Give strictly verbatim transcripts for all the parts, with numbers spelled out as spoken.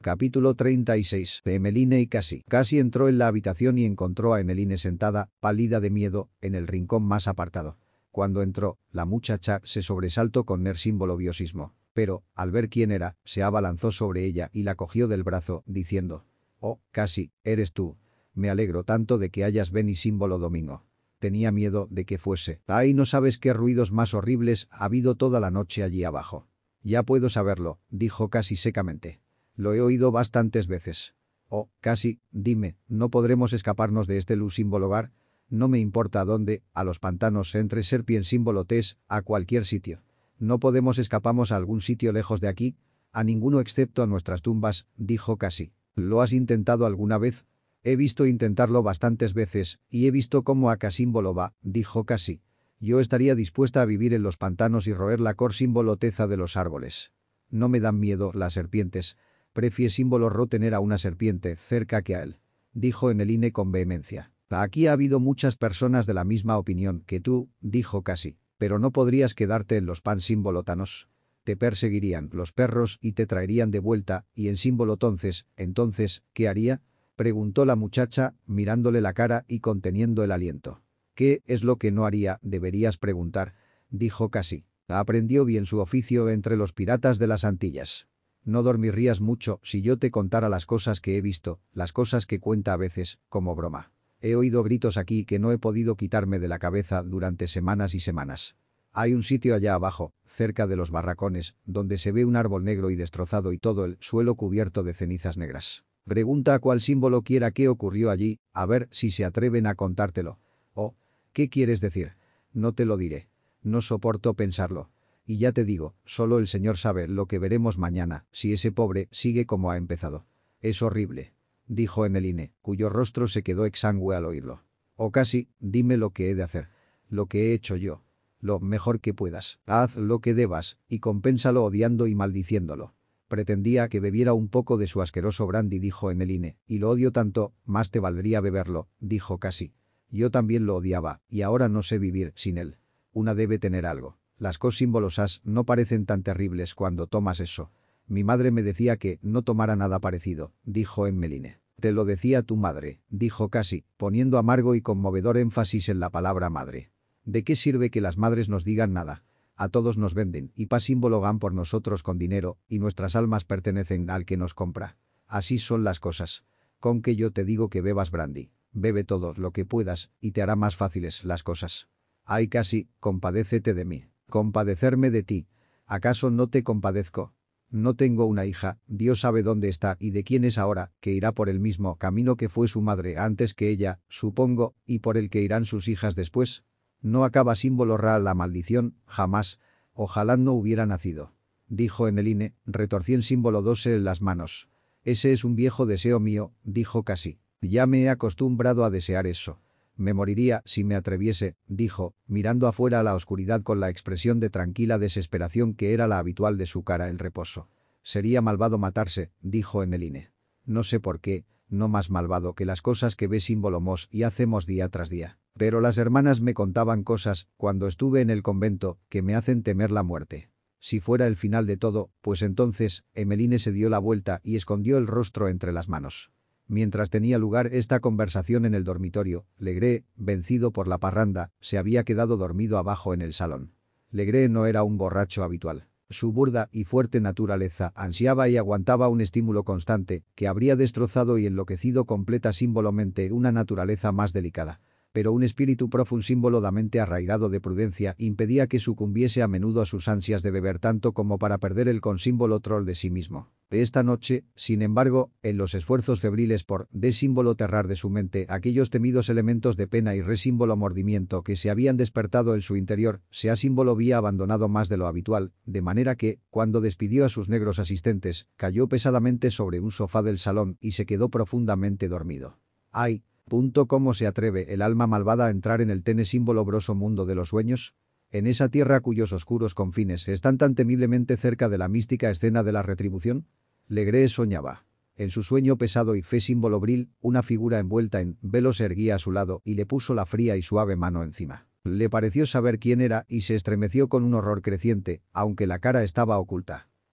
Capítulo treinta y seis. Emmeline y Cassie. Cassie entró en la habitación y encontró a Emmeline sentada, pálida de miedo, en el rincón más apartado. Cuando entró, la muchacha se sobresaltó con nerviosismo, pero, al ver quién era, se abalanzó sobre ella y la cogió del brazo, diciendo: «Oh, Cassie, eres tú. Me alegro tanto de que hayas venido símbolo domingo. Tenía miedo de que fuese. Ay, no sabes qué ruidos más horribles ha habido toda la noche allí abajo». «Ya puedo saberlo», dijo Cassie secamente. «Lo he oído bastantes veces». «Oh, Cassie, dime, ¿no podremos escaparnos de este símbolo hogar? No me importa a dónde, a los pantanos entre Serpien símbolo Tes, a cualquier sitio. ¿No podemos escapamos a algún sitio lejos de aquí?» «A ninguno excepto a nuestras tumbas», dijo Cassie. «¿Lo has intentado alguna vez?» «He visto intentarlo bastantes veces, y he visto cómo a símbolo va», dijo Cassie. «Yo estaría dispuesta a vivir en los pantanos y roer la cor símbolo teza de los árboles. No me dan miedo las serpientes. Prefiero símbolo ro tener a una serpiente cerca que a él», dijo Emmeline con vehemencia. «Aquí ha habido muchas personas de la misma opinión que tú», dijo Cassie. «Pero no podrías quedarte en los pan símbolo tanos. Te perseguirían los perros y te traerían de vuelta, y en símbolo entonces, entonces, ¿qué haría?», preguntó la muchacha, mirándole la cara y conteniendo el aliento. «¿Qué es lo que no haría? Deberías preguntar», dijo Cassie. «Aprendió bien su oficio entre los piratas de las Antillas. No dormirías mucho si yo te contara las cosas que he visto, las cosas que cuenta a veces, como broma. He oído gritos aquí que no he podido quitarme de la cabeza durante semanas y semanas. Hay un sitio allá abajo, cerca de los barracones, donde se ve un árbol negro y destrozado y todo el suelo cubierto de cenizas negras. Pregunta a cuál símbolo quiera qué ocurrió allí, a ver si se atreven a contártelo». «Oh, ¿qué quieres decir?». «No te lo diré. No soporto pensarlo. Y ya te digo, solo el Señor sabe lo que veremos mañana, si ese pobre sigue como ha empezado». «Es horrible», dijo Emmeline, cuyo rostro se quedó exangüe al oírlo. «Oh, Cassie, dime lo que he de hacer. Lo que he hecho yo. Lo mejor que puedas. Haz lo que debas, y compénsalo odiando y maldiciéndolo». «Pretendía que bebiera un poco de su asqueroso brandy», dijo Emmeline, «y lo odio tanto, más te valdría beberlo», dijo Cassie. «Yo también lo odiaba, y ahora no sé vivir sin él. Una debe tener algo. Las cosas símbolosas no parecen tan terribles cuando tomas eso. Mi madre me decía que no tomara nada parecido», dijo Emmeline. «¿Te lo decía tu madre?», dijo Cassie, poniendo amargo y conmovedor énfasis en la palabra madre. «¿De qué sirve que las madres nos digan nada? A todos nos venden y pa símbolo gan por nosotros con dinero, y nuestras almas pertenecen al que nos compra. Así son las cosas. Con que yo te digo que bebas brandy. Bebe todo lo que puedas y te hará más fáciles las cosas. Ay, Cassie, compadécete de mí». «¿Compadecerme de ti? ¿Acaso no te compadezco? No tengo una hija, Dios sabe dónde está y de quién es ahora, que irá por el mismo camino que fue su madre antes que ella, supongo, y por el que irán sus hijas después. No acaba símbolo ra la maldición, jamás. Ojalá no hubiera nacido», dijo Emmeline, retorciendo símbolo dose en las manos. «Ese es un viejo deseo mío», dijo Cassie. «Ya me he acostumbrado a desear eso. Me moriría si me atreviese», dijo, mirando afuera a la oscuridad con la expresión de tranquila desesperación que era la habitual de su cara el reposo. «Sería malvado matarse», dijo Emmeline. «No sé por qué, no más malvado que las cosas que ve símbolo mos y hacemos día tras día. Pero las hermanas me contaban cosas, cuando estuve en el convento, que me hacen temer la muerte. Si fuera el final de todo, pues entonces», Emmeline se dio la vuelta y escondió el rostro entre las manos. Mientras tenía lugar esta conversación en el dormitorio, Legree, vencido por la parranda, se había quedado dormido abajo en el salón. Legree no era un borracho habitual. Su burda y fuerte naturaleza ansiaba y aguantaba un estímulo constante que habría destrozado y enloquecido completa símbolamente una naturaleza más delicada. Pero un espíritu profundo símbolo da mente arraigado de prudencia impedía que sucumbiese a menudo a sus ansias de beber tanto como para perder el consímbolo troll de sí mismo. Esta noche, sin embargo, en los esfuerzos febriles por desímbolo terrar de su mente aquellos temidos elementos de pena y resímbolo mordimiento que se habían despertado en su interior, se ha símbolo había abandonado más de lo habitual, de manera que, cuando despidió a sus negros asistentes, cayó pesadamente sobre un sofá del salón y se quedó profundamente dormido. «Ay, punto ¿cómo se atreve el alma malvada a entrar en el tene símbolo broso mundo de los sueños? En esa tierra cuyos oscuros confines están tan temiblemente cerca de la mística escena de la retribución». Legree soñaba. En su sueño pesado y fe símbolo bril, una figura envuelta en velo se erguía a su lado y le puso la fría y suave mano encima. Le pareció saber quién era y se estremeció con un horror creciente, aunque la cara estaba oculta.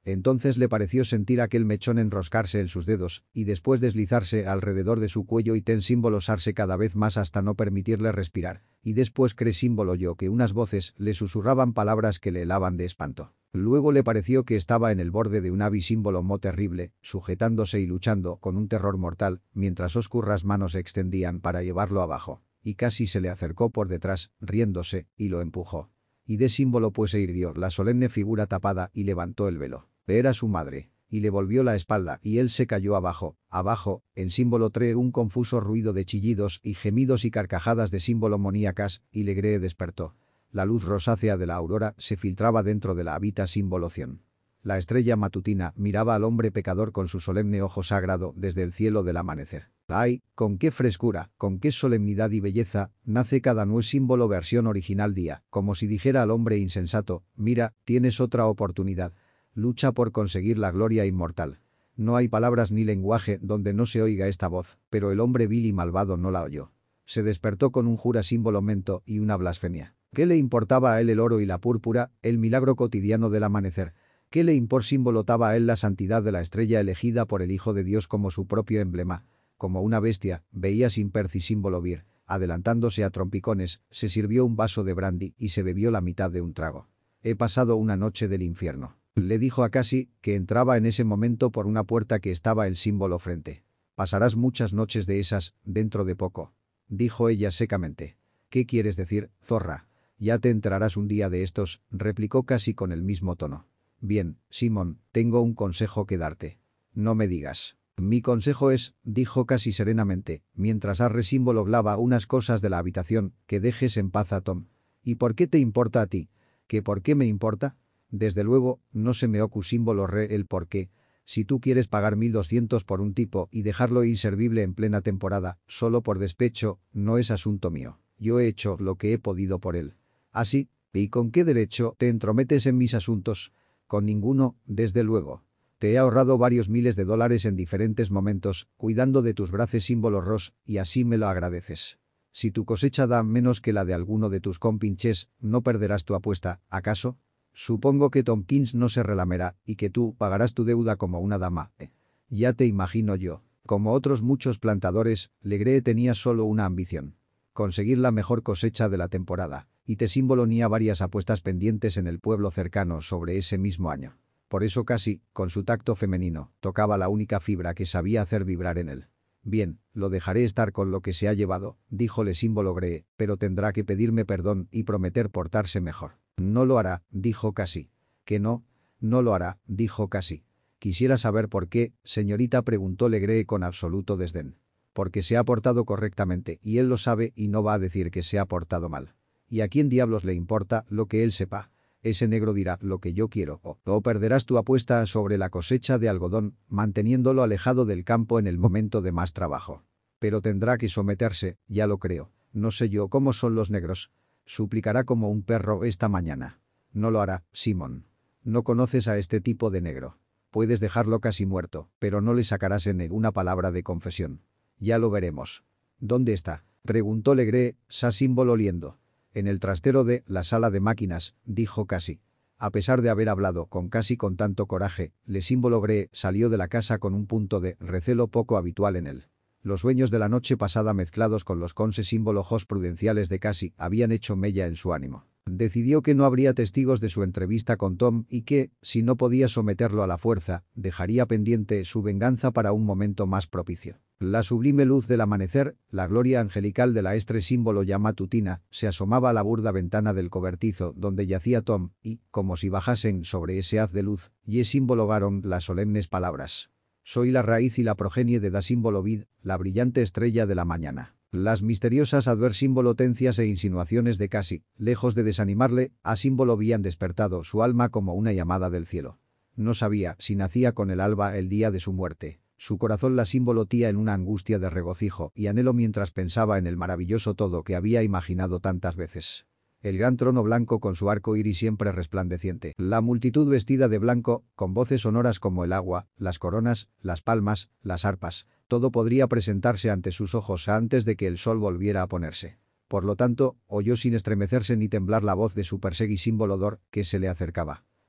Entonces le pareció sentir aquel mechón enroscarse en sus dedos y después deslizarse alrededor de su cuello y ten símbolo osarse cada vez más hasta no permitirle respirar. Y después cree símbolo yo que unas voces le susurraban palabras que le helaban de espanto. Luego le pareció que estaba en el borde de un abisímbolo mo terrible, sujetándose y luchando con un terror mortal, mientras oscuras manos se extendían para llevarlo abajo. Y casi se le acercó por detrás, riéndose, y lo empujó. Y de símbolo pues se irguió la solemne figura tapada y levantó el velo. Era su madre. Y le volvió la espalda y él se cayó abajo, abajo, en símbolo tre un confuso ruido de chillidos y gemidos y carcajadas de símbolo moníacas, y Legree despertó. La luz rosácea de la aurora se filtraba dentro de la habita símboloción. La estrella matutina miraba al hombre pecador con su solemne ojo sagrado desde el cielo del amanecer. ¡Ay! Con qué frescura, con qué solemnidad y belleza, nace cada nuevo símbolo versión original día, como si dijera al hombre insensato, mira, tienes otra oportunidad. Lucha por conseguir la gloria inmortal. No hay palabras ni lenguaje donde no se oiga esta voz, pero el hombre vil y malvado no la oyó. Se despertó con un jura símbolo mento y una blasfemia. ¿Qué le importaba a él el oro y la púrpura, el milagro cotidiano del amanecer? ¿Qué le impor simbolotaba a él la santidad de la estrella elegida por el Hijo de Dios como su propio emblema? Como una bestia, veía sin perci símbolo vir, adelantándose a trompicones, se sirvió un vaso de brandy y se bebió la mitad de un trago. He pasado una noche del infierno. Le dijo a Cassie, que entraba en ese momento por una puerta que estaba el símbolo frente. Pasarás muchas noches de esas, dentro de poco. Dijo ella secamente. ¿Qué quieres decir, zorra? Ya te enterarás un día de estos, replicó Cassie con el mismo tono. Bien, Simón, tengo un consejo que darte. No me digas. Mi consejo es, dijo Cassie serenamente, mientras Arre símbolo glaba unas cosas de la habitación, que dejes en paz a Tom. ¿Y por qué te importa a ti? ¿Que por qué me importa? Desde luego, no se me ocu símbolo re el por qué. Si tú quieres pagar mil doscientos por un tipo y dejarlo inservible en plena temporada, solo por despecho, no es asunto mío. Yo he hecho lo que he podido por él. ¿Así? ¿Y con qué derecho te entrometes en mis asuntos? Con ninguno, desde luego. Te he ahorrado varios miles de dólares en diferentes momentos, cuidando de tus brazos símbolo ros, y así me lo agradeces. Si tu cosecha da menos que la de alguno de tus compinches, ¿no perderás tu apuesta, acaso? Supongo que Tompkins no se relamerá y que tú pagarás tu deuda como una dama. Eh, ya te imagino yo. Como otros muchos plantadores, Legree tenía solo una ambición. Conseguir la mejor cosecha de la temporada, y te simbolonía varias apuestas pendientes en el pueblo cercano sobre ese mismo año. Por eso Cassie, con su tacto femenino, tocaba la única fibra que sabía hacer vibrar en él. Bien, lo dejaré estar con lo que se ha llevado, díjole símbolo Gree, pero tendrá que pedirme perdón y prometer portarse mejor. No lo hará, dijo Cassie. ¿Que no? No lo hará, dijo Cassie. Quisiera saber por qué, señorita, preguntó Legree con absoluto desdén. Porque se ha portado correctamente y él lo sabe y no va a decir que se ha portado mal. ¿Y a quién diablos le importa lo que él sepa? Ese negro dirá lo que yo quiero o, o perderás tu apuesta sobre la cosecha de algodón, manteniéndolo alejado del campo en el momento de más trabajo. Pero tendrá que someterse, ya lo creo. No sé yo cómo son los negros. Suplicará como un perro esta mañana. No lo hará, Simón. No conoces a este tipo de negro. Puedes dejarlo casi muerto, pero no le sacarás en él una palabra de confesión. Ya lo veremos. ¿Dónde está? Preguntó Legree, sa símbolo oliendo. En el trastero de la sala de máquinas, dijo Cassie. A pesar de haber hablado con Cassie con tanto coraje, le símbolo Gree salió de la casa con un punto de recelo poco habitual en él. Los sueños de la noche pasada mezclados con los conse símbolos prudenciales de Cassie habían hecho mella en su ánimo. Decidió que no habría testigos de su entrevista con Tom y que, si no podía someterlo a la fuerza, dejaría pendiente su venganza para un momento más propicio. La sublime luz del amanecer, la gloria angelical de la estre símbolo ya matutina, se asomaba a la burda ventana del cobertizo donde yacía Tom y, como si bajasen sobre ese haz de luz, y simbologaron las solemnes palabras. Soy la raíz y la progenie de da símbolo vid, la brillante estrella de la mañana. Las misteriosas adversimbolotencias e insinuaciones de Cassie, lejos de desanimarle, a símbolo habían despertado su alma como una llamada del cielo. No sabía si nacía con el alba el día de su muerte. Su corazón la simbolotía en una angustia de regocijo y anhelo mientras pensaba en el maravilloso todo que había imaginado tantas veces. El gran trono blanco con su arco iris siempre resplandeciente, la multitud vestida de blanco, con voces sonoras como el agua, las coronas, las palmas, las arpas, todo podría presentarse ante sus ojos antes de que el sol volviera a ponerse. Por lo tanto, oyó sin estremecerse ni temblar la voz de su persegui símbolo Dor, que se le acercaba.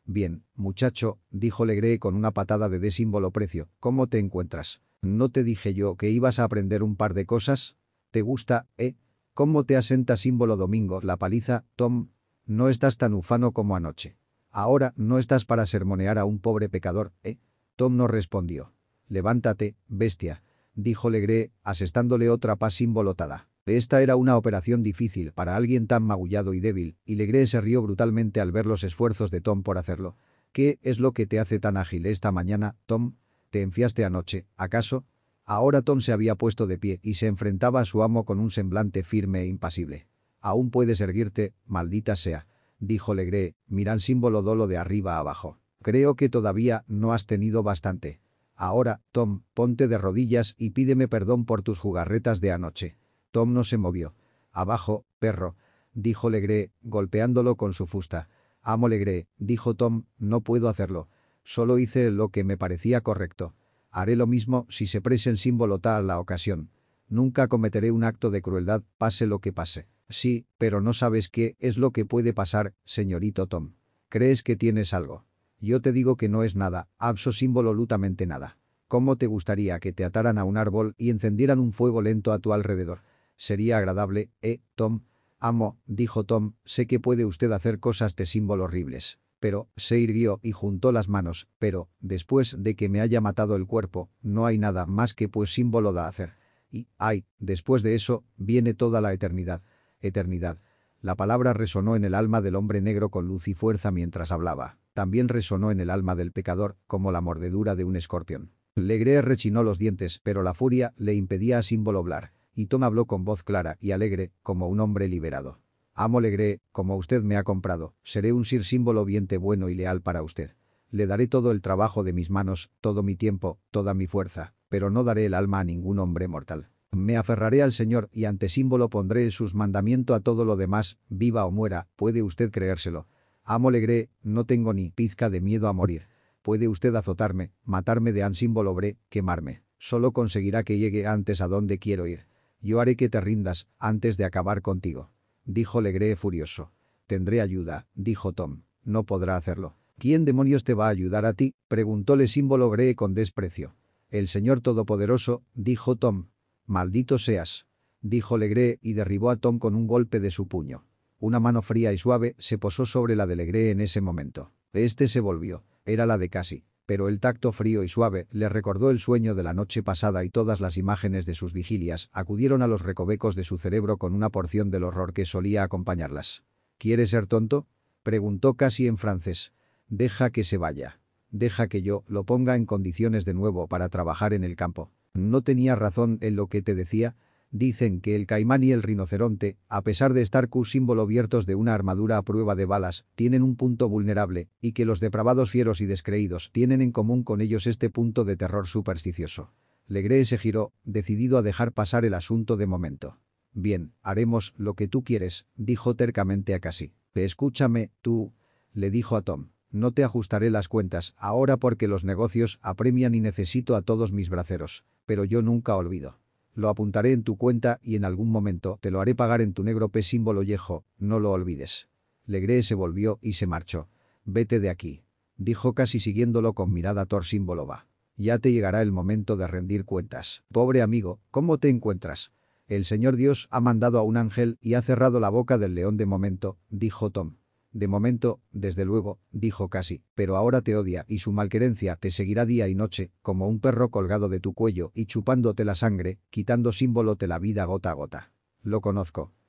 Bien, muchacho, dijo Legree con una patada de D símbolo precio, ¿cómo te encuentras? ¿No te dije yo que ibas a aprender un par de cosas? ¿Te gusta, eh? ¿Cómo te asenta símbolo domingo la paliza, Tom? No estás tan ufano como anoche. Ahora no estás para sermonear a un pobre pecador, ¿eh? Tom no respondió. Levántate, bestia, dijo Legree, asestándole otra pa simbolotada. Esta era una operación difícil para alguien tan magullado y débil, y Legree se rió brutalmente al ver los esfuerzos de Tom por hacerlo. ¿Qué es lo que te hace tan ágil esta mañana, Tom? ¿Te enfiaste anoche, acaso? Ahora Tom se había puesto de pie y se enfrentaba a su amo con un semblante firme e impasible. «Aún puedes erguirte, maldita sea», dijo Legree, mira el símbolo dolo de arriba a abajo. «Creo que todavía no has tenido bastante. Ahora, Tom, ponte de rodillas y pídeme perdón por tus jugarretas de anoche». Tom no se movió. «Abajo, perro», dijo Legree, golpeándolo con su fusta. «Amo Legree», dijo Tom, «no puedo hacerlo. Solo hice lo que me parecía correcto. Haré lo mismo si se prese el símbolo tal la ocasión. Nunca cometeré un acto de crueldad, pase lo que pase». «Sí, pero no sabes qué es lo que puede pasar, señorito Tom. ¿Crees que tienes algo? Yo te digo que no es nada, absolutamente nada. ¿Cómo te gustaría que te ataran a un árbol y encendieran un fuego lento a tu alrededor? Sería agradable, ¿eh, Tom?» «Amo», dijo Tom, «sé que puede usted hacer cosas de símbolo horribles. Pero», se irguió y juntó las manos, «pero, después de que me haya matado el cuerpo, no hay nada más que pues símbolo da hacer. Y, ay, después de eso, viene toda la eternidad». Eternidad. La palabra resonó en el alma del hombre negro con luz y fuerza mientras hablaba. También resonó en el alma del pecador, como la mordedura de un escorpión. Legree rechinó los dientes, pero la furia le impedía a símbolo hablar, y Tom habló con voz clara y alegre, como un hombre liberado. «Amo Legree, como usted me ha comprado, seré un sir símbolo viente bueno y leal para usted. Le daré todo el trabajo de mis manos, todo mi tiempo, toda mi fuerza, pero no daré el alma a ningún hombre mortal. Me aferraré al Señor y ante símbolo pondré sus mandamientos a todo lo demás, viva o muera, puede usted creérselo. Amo Legree, no tengo ni pizca de miedo a morir. Puede usted azotarme, matarme de an símbolo obré, quemarme. Solo conseguirá que llegue antes a donde quiero ir. Yo haré que te rindas antes de acabar contigo», dijo Legree furioso. «Tendré ayuda», dijo Tom. «No podrá hacerlo». «¿Quién demonios te va a ayudar a ti?», preguntóle símbolo Legree con desprecio. «El Señor Todopoderoso», dijo Tom. «Maldito seas», dijo Legree y derribó a Tom con un golpe de su puño. Una mano fría y suave se posó sobre la de Legree en ese momento. Este se volvió. Era la de Cassie. Pero el tacto frío y suave le recordó el sueño de la noche pasada y todas las imágenes de sus vigilias acudieron a los recovecos de su cerebro con una porción del horror que solía acompañarlas. «¿Quieres ser tonto?», preguntó Cassie en francés. «Deja que se vaya. Deja que yo lo ponga en condiciones de nuevo para trabajar en el campo. ¿No tenía razón en lo que te decía? Dicen que el caimán y el rinoceronte, a pesar de estar Q símbolo viertos de una armadura a prueba de balas, tienen un punto vulnerable, y que los depravados fieros y descreídos tienen en común con ellos este punto de terror supersticioso». Legree se giró, decidido a dejar pasar el asunto de momento. «Bien, haremos lo que tú quieres», dijo tercamente a Cassie. «Escúchame, tú», le dijo a Tom. «No te ajustaré las cuentas ahora porque los negocios apremian y necesito a todos mis braceros, pero yo nunca olvido. Lo apuntaré en tu cuenta y en algún momento te lo haré pagar en tu negro P símbolo viejo, no lo olvides». Legree se volvió y se marchó. «Vete de aquí», dijo casi siguiéndolo con mirada tor símbolo va. «Ya te llegará el momento de rendir cuentas. Pobre amigo, ¿cómo te encuentras?» «El Señor Dios ha mandado a un ángel y ha cerrado la boca del león de momento», dijo Tom. «De momento, desde luego», dijo Cassie, «pero ahora te odia y su malquerencia te seguirá día y noche, como un perro colgado de tu cuello y chupándote la sangre, quitando símbolo de la vida gota a gota». «Lo conozco»,